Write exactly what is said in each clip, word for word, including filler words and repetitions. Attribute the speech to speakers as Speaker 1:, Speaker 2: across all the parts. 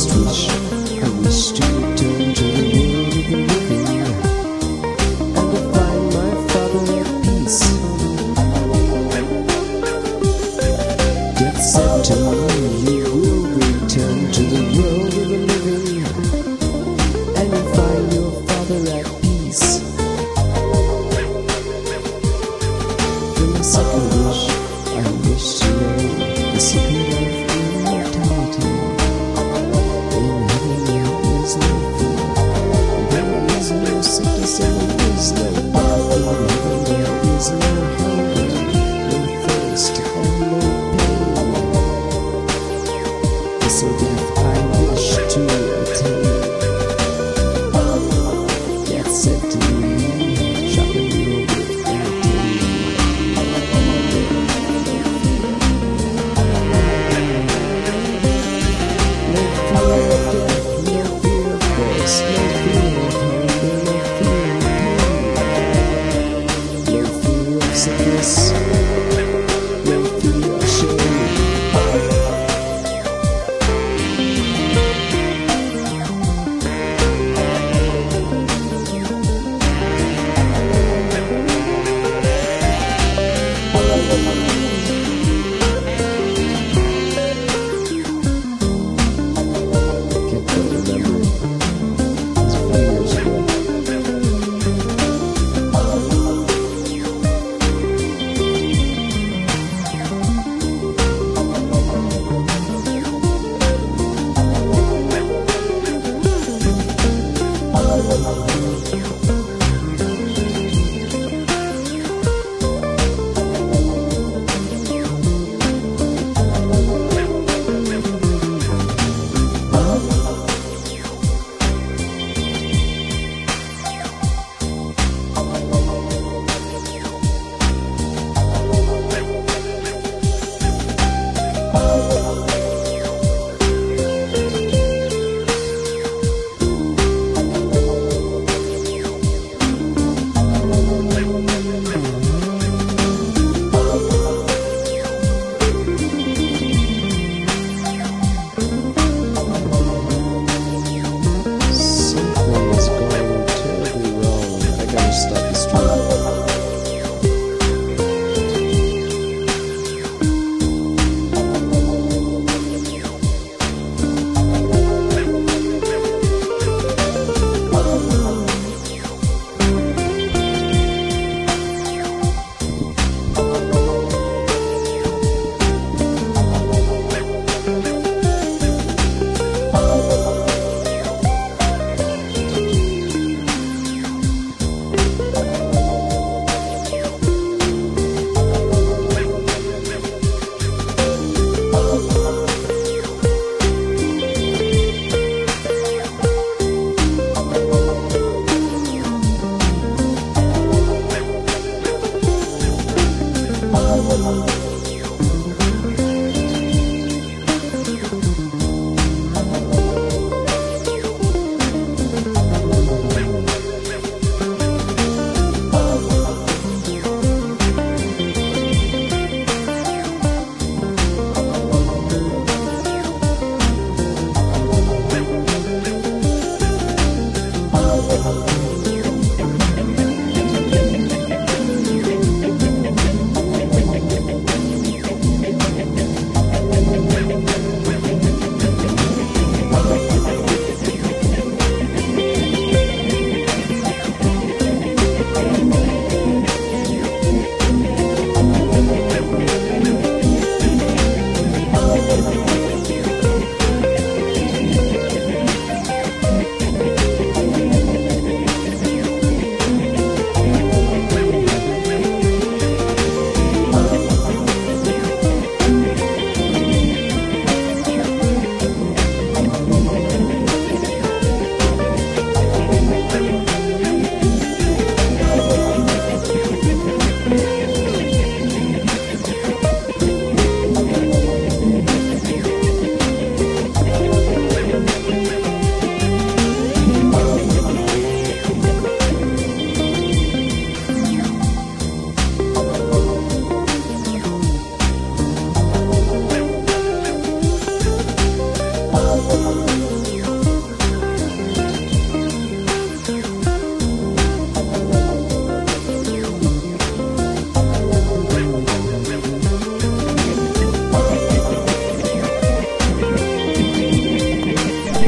Speaker 1: last wish, I wish to return to the world of the living and to find my Father at peace. Death said to me, you will return to the world of the living and you find your Father at peace. For my second wish, I wish to know the secret of immortality. In heaven there is no fear, there is no sickness and there is no death. In heaven there is no hunger, no thirst and no pain. This is death I wish to attain. Death said to me, sharpen your wit and attain. No fear of death, no fear of thirst, no fear of hunger, no fear of pain.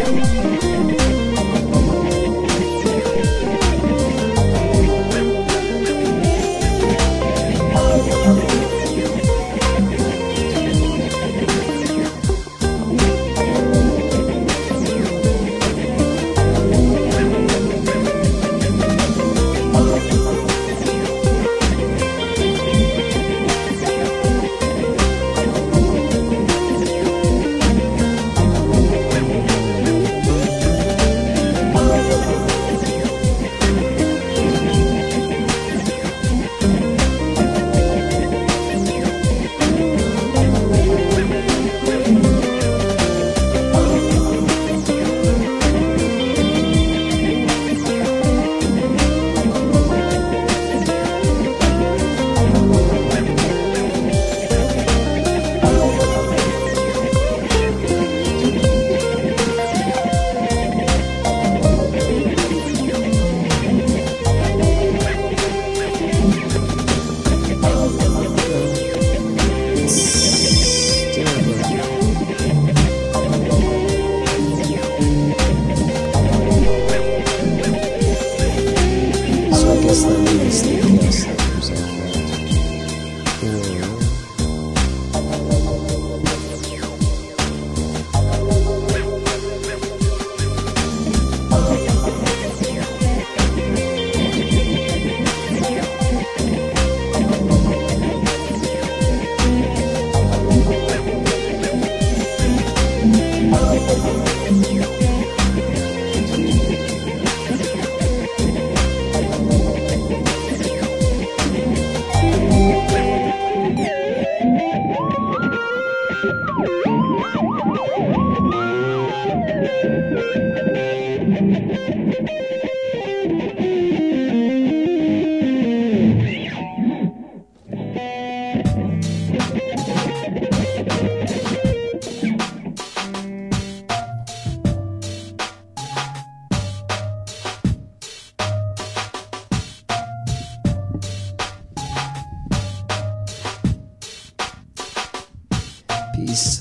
Speaker 1: Peace.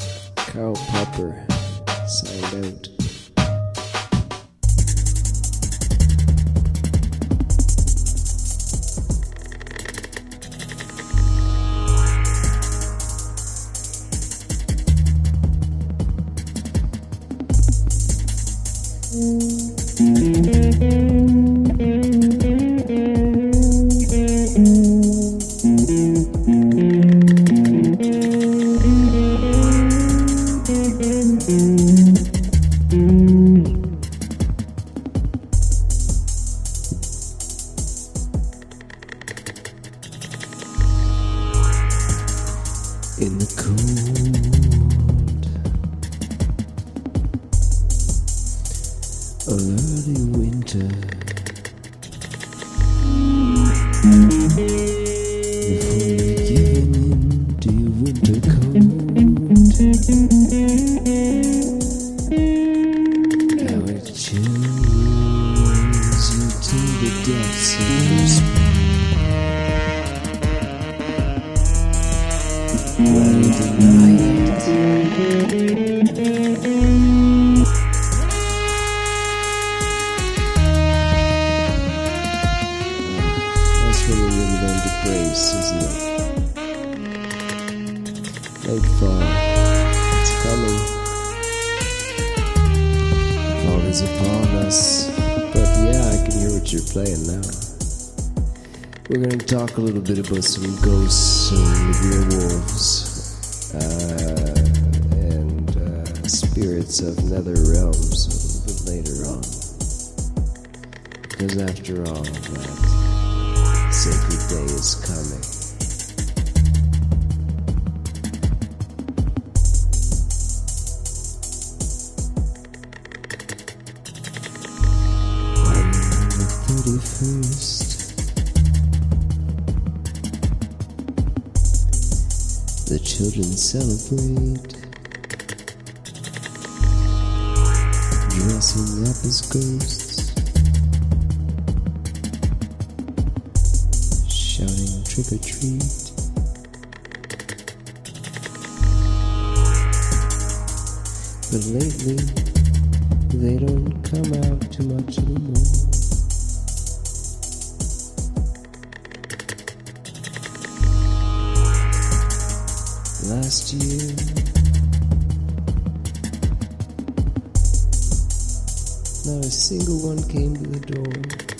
Speaker 1: Karl Popper signed out. In the cold early winter, before you've given into your winter coat, how it chills you to the depths of your spine. Why deny it? That's when you really learn to brace, isn't it? Late fall, it's coming. Fall is upon us. But yeah, I can hear what you're playing now. We're going to talk a little bit about some ghosts and werewolves uh, and uh, spirits of nether realms a little bit later on. Because after all, that sacred day is coming. On the thirty-first, the children celebrate, dressing up as ghosts, shouting trick or treat. But lately, They don't come out too much anymore. Last year, not a single one came to the door.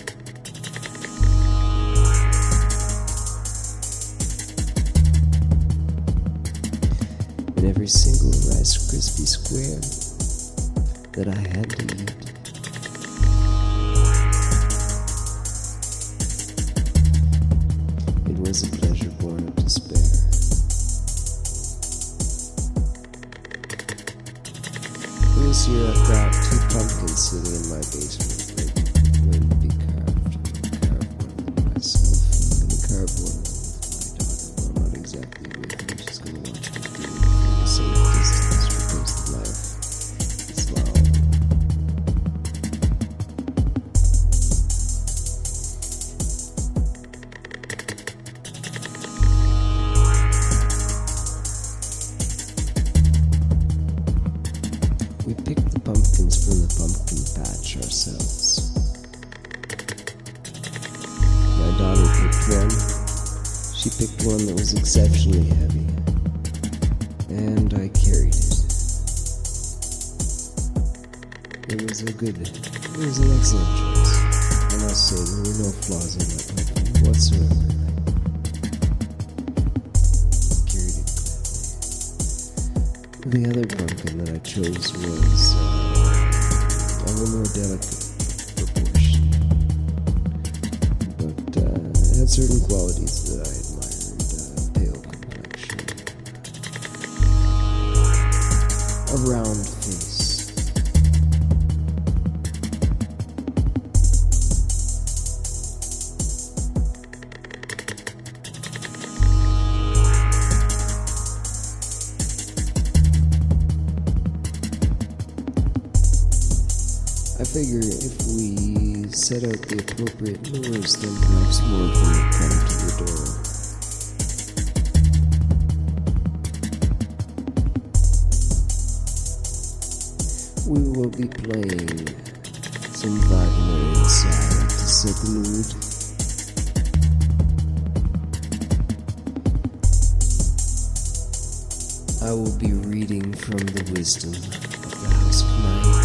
Speaker 1: And every single Rice Krispie square that I had to eat, it was a pleasure born of despair. This year I've got two pumpkins sitting in my basement waiting to be carved. I'm gonna carve one of them myself. I'm gonna carve one of them with my daughter. Well, not exactly with me. She's gonna watch me do it from a safe distance because life is loud. We picked the pumpkins from the pumpkin patch ourselves. My daughter picked one. She picked one that was exceptionally heavy. And I carried it. It was a good, it was an excellent choice. I must say, there were no flaws in that pumpkin whatsoever. The other pumpkin that I chose was uh, of a more delicate proportion, but uh, it had certain qualities that I admired: uh, pale complexion, a round face, I figure if we set out the appropriate lures, then perhaps more of them will come to the door. We will be playing some Wagner inside to set the mood. I will be reading from the wisdom of the House of Night.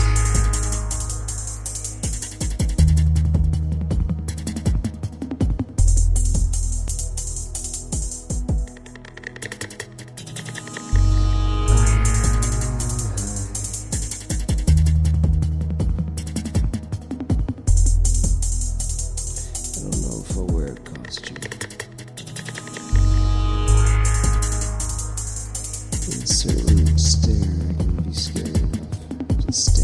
Speaker 1: Certain stare, I can be scary enough to stare.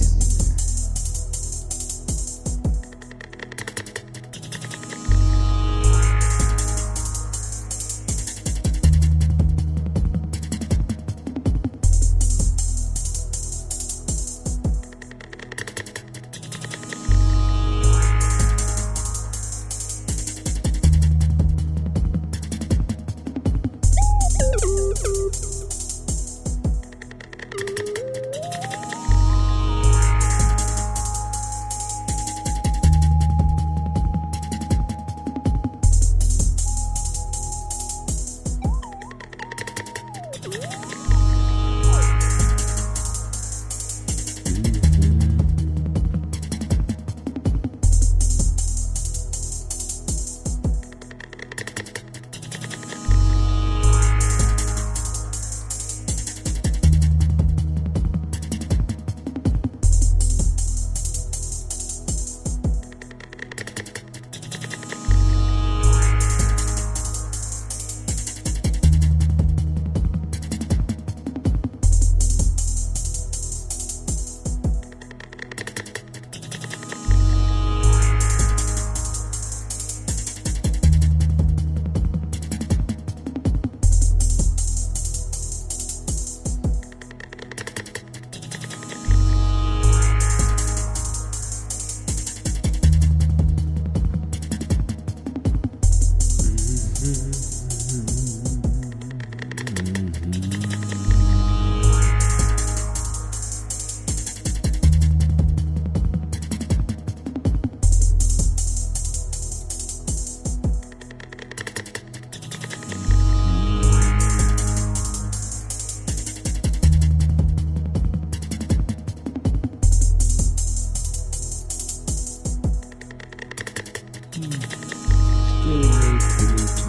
Speaker 1: Really very pretty too.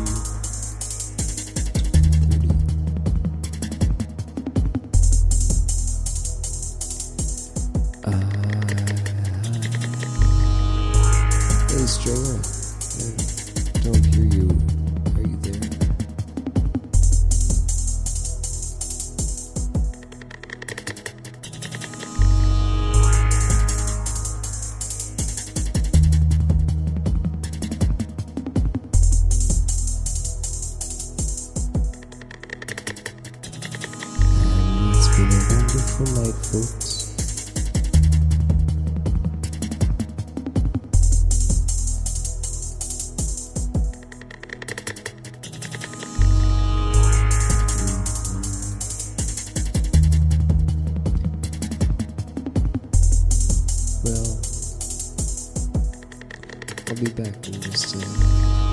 Speaker 1: Pretty. Uh, hey, Stringer. I don't hear you. Are you there? It's been a wonderful night, folks. Well, I'll be back in just a